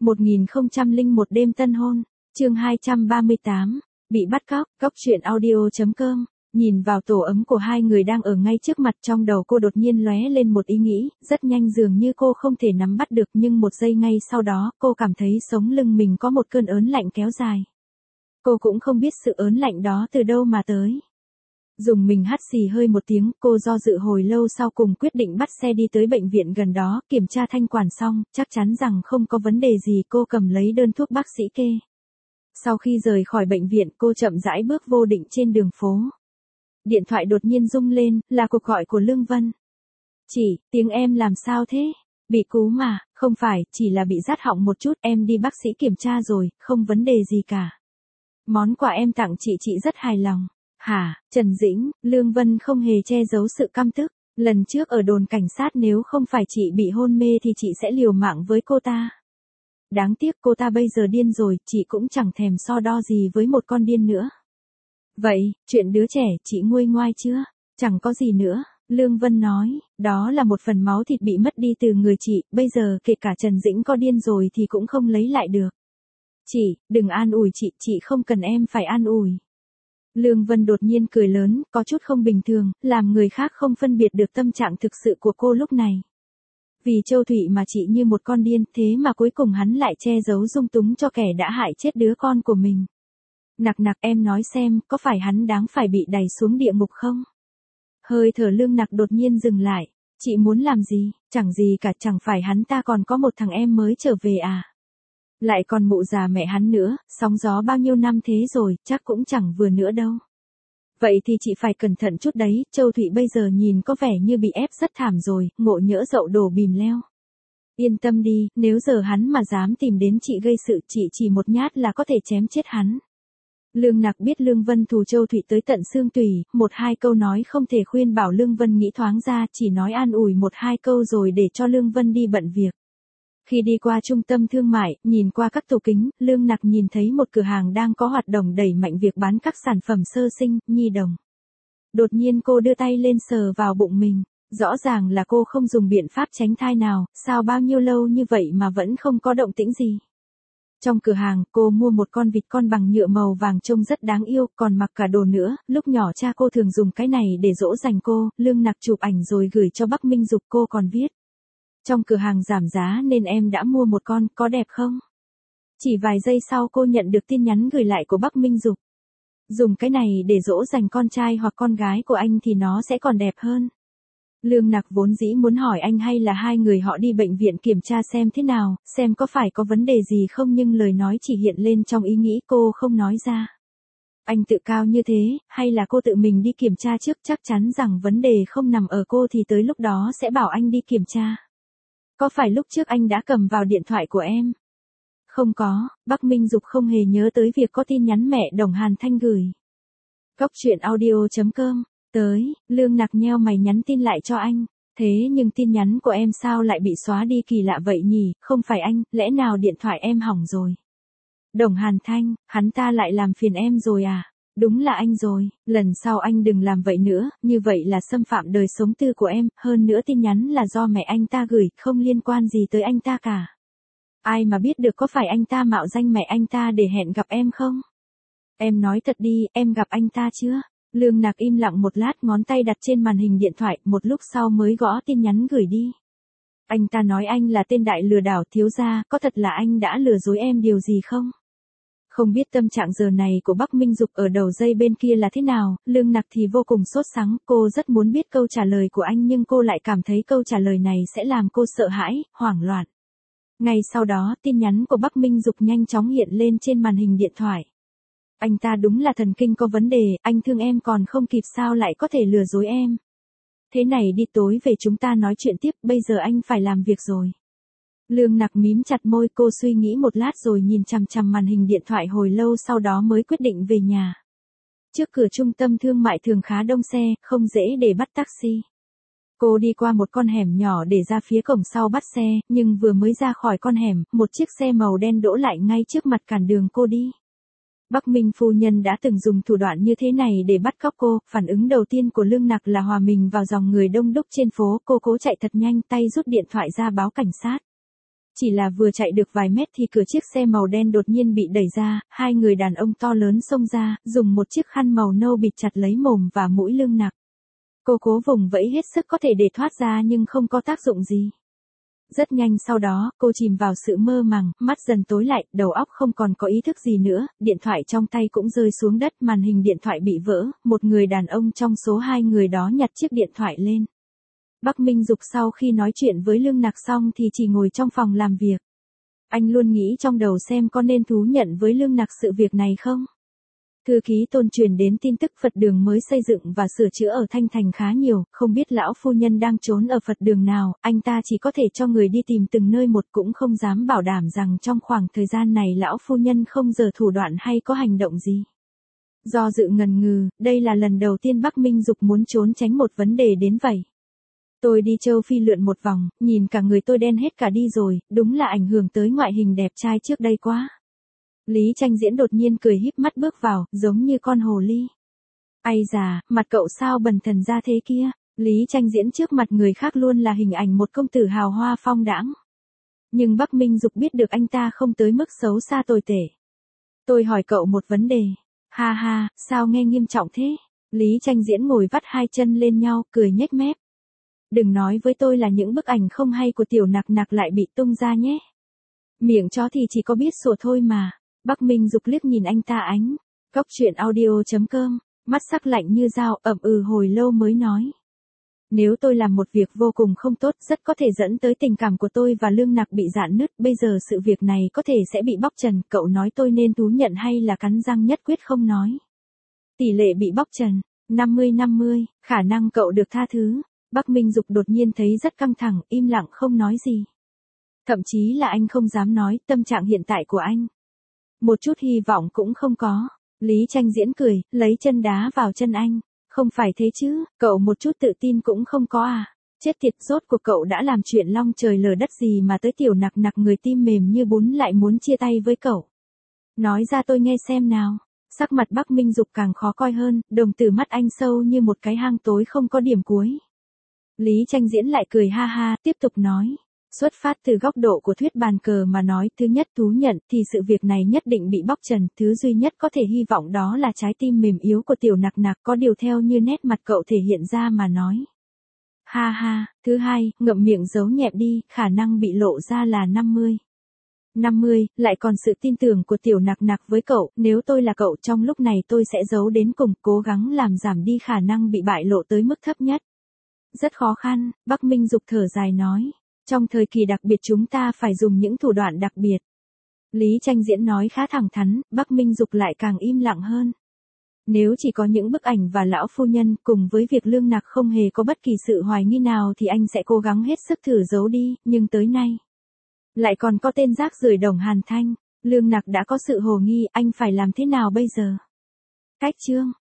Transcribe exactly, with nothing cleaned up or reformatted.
một nghìn không trăm lẻ một đêm tân hôn, chương hai trăm ba mươi tám, bị bắt cóc, cóc truyện audio chấm com. Nhìn vào tổ ấm của hai người đang ở ngay trước mặt, trong đầu cô đột nhiên lóe lên một ý nghĩ, rất nhanh dường như cô không thể nắm bắt được, nhưng một giây ngay sau đó, cô cảm thấy sống lưng mình có một cơn ớn lạnh kéo dài. Cô cũng không biết sự ớn lạnh đó từ đâu mà tới. Dùng mình hắt xì hơi một tiếng, cô do dự hồi lâu sau cùng quyết định bắt xe đi tới bệnh viện gần đó, kiểm tra thanh quản xong, chắc chắn rằng không có vấn đề gì, cô cầm lấy đơn thuốc bác sĩ kê. Sau khi rời khỏi bệnh viện, cô chậm rãi bước vô định trên đường phố. Điện thoại đột nhiên rung lên, là cuộc gọi của Lương Vân. Chị, tiếng em làm sao thế? Bị cú mà, không phải, chỉ là bị rát họng một chút, em đi bác sĩ kiểm tra rồi, không vấn đề gì cả. Món quà em tặng chị chị rất hài lòng. Hả, Trần Dĩnh, Lương Vân không hề che giấu sự căm tức. Lần trước ở đồn cảnh sát nếu không phải chị bị hôn mê thì chị sẽ liều mạng với cô ta. Đáng tiếc cô ta bây giờ điên rồi, chị cũng chẳng thèm so đo gì với một con điên nữa. Vậy, chuyện đứa trẻ, chị nguôi ngoai chưa? Chẳng có gì nữa, Lương Vân nói, đó là một phần máu thịt bị mất đi từ người chị, bây giờ kể cả Trần Dĩnh có điên rồi thì cũng không lấy lại được. Chị, đừng an ủi chị, chị không cần em phải an ủi. Lương Vân đột nhiên cười lớn, có chút không bình thường, làm người khác không phân biệt được tâm trạng thực sự của cô lúc này. Vì Châu Thụy mà chị như một con điên, thế mà cuối cùng hắn lại che giấu dung túng cho kẻ đã hại chết đứa con của mình. Nặc nặc, em nói xem, có phải hắn đáng phải bị đày xuống địa ngục không? Hơi thở Lương Nặc đột nhiên dừng lại. Chị muốn làm gì? Chẳng gì cả, chẳng phải hắn ta còn có một thằng em mới trở về à? Lại còn mụ già mẹ hắn nữa, sóng gió bao nhiêu năm thế rồi, chắc cũng chẳng vừa nữa đâu. Vậy thì chị phải cẩn thận chút đấy, Châu Thụy bây giờ nhìn có vẻ như bị ép rất thảm rồi, ngộ nhỡ dậu đổ bìm leo. Yên tâm đi, nếu giờ hắn mà dám tìm đến chị gây sự, chị chỉ một nhát là có thể chém chết hắn. Lương Nặc biết Lương Vân thù Châu Thụy tới tận xương tủy, một hai câu nói không thể khuyên bảo Lương Vân nghĩ thoáng ra, chỉ nói an ủi một hai câu rồi để cho Lương Vân đi bận việc. Khi đi qua trung tâm thương mại, nhìn qua các tủ kính, Lương Nặc nhìn thấy một cửa hàng đang có hoạt động đẩy mạnh việc bán các sản phẩm sơ sinh, nhi đồng. Đột nhiên cô đưa tay lên sờ vào bụng mình, rõ ràng là cô không dùng biện pháp tránh thai nào, sao bao nhiêu lâu như vậy mà vẫn không có động tĩnh gì. Trong cửa hàng, cô mua một con vịt con bằng nhựa màu vàng trông rất đáng yêu, còn mặc cả đồ nữa, lúc nhỏ cha cô thường dùng cái này để dỗ dành cô, Lương Nặc chụp ảnh rồi gửi cho Bắc Minh Dục, cô còn viết. Trong cửa hàng giảm giá nên em đã mua một con, có đẹp không? Chỉ vài giây sau cô nhận được tin nhắn gửi lại của Bắc Minh Dục. Dùng cái này để dỗ dành con trai hoặc con gái của anh thì nó sẽ còn đẹp hơn. Lương Nặc vốn dĩ muốn hỏi anh hay là hai người họ đi bệnh viện kiểm tra xem thế nào, xem có phải có vấn đề gì không, nhưng lời nói chỉ hiện lên trong ý nghĩ, cô không nói ra. Anh tự cao như thế, hay là cô tự mình đi kiểm tra trước, chắc chắn rằng vấn đề không nằm ở cô thì tới lúc đó sẽ bảo anh đi kiểm tra. Có phải lúc trước anh đã cầm vào điện thoại của em? Không có, Bắc Minh Dục không hề nhớ tới việc có tin nhắn mẹ Đồng Hàn Thanh gửi. Cóc truyện audio chấm com. Tới, Lương Nặc nheo mày nhắn tin lại cho anh. Thế nhưng tin nhắn của em sao lại bị xóa đi kỳ lạ vậy nhỉ, không phải anh, lẽ nào điện thoại em hỏng rồi? Đồng Hàn Thanh, hắn ta lại làm phiền em rồi à? Đúng là anh rồi, lần sau anh đừng làm vậy nữa, như vậy là xâm phạm đời sống tư của em, hơn nữa tin nhắn là do mẹ anh ta gửi, không liên quan gì tới anh ta cả. Ai mà biết được có phải anh ta mạo danh mẹ anh ta để hẹn gặp em không? Em nói thật đi, em gặp anh ta chưa? Lương Nặc im lặng một lát, ngón tay đặt trên màn hình điện thoại, một lúc sau mới gõ tin nhắn gửi đi. Anh ta nói anh là tên đại lừa đảo, thiếu gia, có thật là anh đã lừa dối em điều gì không? Không biết tâm trạng giờ này của Bắc Minh Dục ở đầu dây bên kia là thế nào, Lương Nặc thì vô cùng sốt sắng, cô rất muốn biết câu trả lời của anh nhưng cô lại cảm thấy câu trả lời này sẽ làm cô sợ hãi, hoảng loạn. Ngay sau đó, tin nhắn của Bắc Minh Dục nhanh chóng hiện lên trên màn hình điện thoại. Anh ta đúng là thần kinh có vấn đề, anh thương em còn không kịp sao lại có thể lừa dối em. Thế này đi, tối về chúng ta nói chuyện tiếp, bây giờ anh phải làm việc rồi. Lương Nặc mím chặt môi, cô suy nghĩ một lát rồi nhìn chằm chằm màn hình điện thoại hồi lâu, sau đó mới quyết định về nhà. Trước cửa trung tâm thương mại thường khá đông xe, không dễ để bắt taxi. Cô đi qua một con hẻm nhỏ để ra phía cổng sau bắt xe, nhưng vừa mới ra khỏi con hẻm, một chiếc xe màu đen đỗ lại ngay trước mặt cản đường cô đi. Bắc Minh phu nhân đã từng dùng thủ đoạn như thế này để bắt cóc cô, phản ứng đầu tiên của Lương Nặc là hòa mình vào dòng người đông đúc trên phố, cô cố chạy thật nhanh, tay rút điện thoại ra báo cảnh sát. Chỉ là vừa chạy được vài mét thì cửa chiếc xe màu đen đột nhiên bị đẩy ra, hai người đàn ông to lớn xông ra, dùng một chiếc khăn màu nâu bịt chặt lấy mồm và mũi Lương Nặc. Cô cố vùng vẫy hết sức có thể để thoát ra nhưng không có tác dụng gì. Rất nhanh sau đó, cô chìm vào sự mơ màng, mắt dần tối lại, đầu óc không còn có ý thức gì nữa, điện thoại trong tay cũng rơi xuống đất, màn hình điện thoại bị vỡ, một người đàn ông trong số hai người đó nhặt chiếc điện thoại lên. Bắc Minh Dục sau khi nói chuyện với Lương Nặc xong thì chỉ ngồi trong phòng làm việc. Anh luôn nghĩ trong đầu xem có nên thú nhận với Lương Nặc sự việc này không? Thư ký Tôn truyền đến tin tức Phật đường mới xây dựng và sửa chữa ở Thanh Thành khá nhiều, không biết lão phu nhân đang trốn ở Phật đường nào, anh ta chỉ có thể cho người đi tìm từng nơi một, cũng không dám bảo đảm rằng trong khoảng thời gian này lão phu nhân không giở thủ đoạn hay có hành động gì. Do dự ngần ngừ, đây là lần đầu tiên Bắc Minh Dục muốn trốn tránh một vấn đề đến vậy. Tôi đi châu Phi lượn một vòng, nhìn cả người tôi đen hết cả đi rồi, đúng là ảnh hưởng tới ngoại hình đẹp trai trước đây quá. Lý Tranh Diễn đột nhiên cười híp mắt bước vào, giống như con hồ ly. Ây già, mặt cậu sao bần thần ra thế kia? Lý Tranh Diễn trước mặt người khác luôn là hình ảnh một công tử hào hoa phong đãng. Nhưng Bắc Minh Dục biết được anh ta không tới mức xấu xa tồi tệ. Tôi hỏi cậu một vấn đề. Ha ha, sao nghe nghiêm trọng thế? Lý Tranh Diễn ngồi vắt hai chân lên nhau, cười nhếch mép. Đừng nói với tôi là những bức ảnh không hay của Tiểu Nặc Nặc lại bị tung ra nhé. Miệng chó thì chỉ có biết sủa thôi mà. Bắc Minh Dục liếc nhìn anh ta ánh. Cốc truyện audio chấm com, mắt sắc lạnh như dao, ậm ừ hồi lâu mới nói. Nếu tôi làm một việc vô cùng không tốt, rất có thể dẫn tới tình cảm của tôi và Lương Nặc bị rạn nứt, bây giờ sự việc này có thể sẽ bị bóc trần, cậu nói tôi nên thú nhận hay là cắn răng nhất quyết không nói. Tỷ lệ bị bóc trần, năm mươi năm mươi, khả năng cậu được tha thứ. Bắc Minh Dục đột nhiên thấy rất căng thẳng, im lặng không nói gì. Thậm chí là anh không dám nói tâm trạng hiện tại của anh. Một chút hy vọng cũng không có. Lý Tranh Diễn cười, lấy chân đá vào chân anh. Không phải thế chứ, cậu một chút tự tin cũng không có à. Chết tiệt, rốt cuộc cậu đã làm chuyện long trời lở đất gì mà tới Tiểu Nặc Nặc người tim mềm như bún lại muốn chia tay với cậu. Nói ra tôi nghe xem nào. Sắc mặt Bắc Minh Dục càng khó coi hơn, đồng tử mắt anh sâu như một cái hang tối không có điểm cuối. Lý Tranh Diễn lại cười ha ha, tiếp tục nói. Xuất phát từ góc độ của thuyết bàn cờ mà nói, thứ nhất thú nhận thì sự việc này nhất định bị bóc trần, thứ duy nhất có thể hy vọng đó là trái tim mềm yếu của Tiểu Nặc Nặc, có điều theo như nét mặt cậu thể hiện ra mà nói. Ha ha, thứ hai, ngậm miệng giấu nhẹm đi, khả năng bị lộ ra là năm mươi. năm mươi, lại còn sự tin tưởng của Tiểu Nặc Nặc với cậu, nếu tôi là cậu trong lúc này tôi sẽ giấu đến cùng, cố gắng làm giảm đi khả năng bị bại lộ tới mức thấp nhất. Rất khó khăn, Bắc Minh Dục thở dài nói. Trong thời kỳ đặc biệt chúng ta phải dùng những thủ đoạn đặc biệt. Lý Tranh Diễn nói khá thẳng thắn, Bắc Minh Dục lại càng im lặng hơn. Nếu chỉ có những bức ảnh và lão phu nhân cùng với việc Lương Nặc không hề có bất kỳ sự hoài nghi nào thì anh sẽ cố gắng hết sức thử giấu đi, nhưng tới nay. Lại còn có tên rác rưởi Đồng Hàn Thanh, Lương Nặc đã có sự hồ nghi, anh phải làm thế nào bây giờ? Cách chương.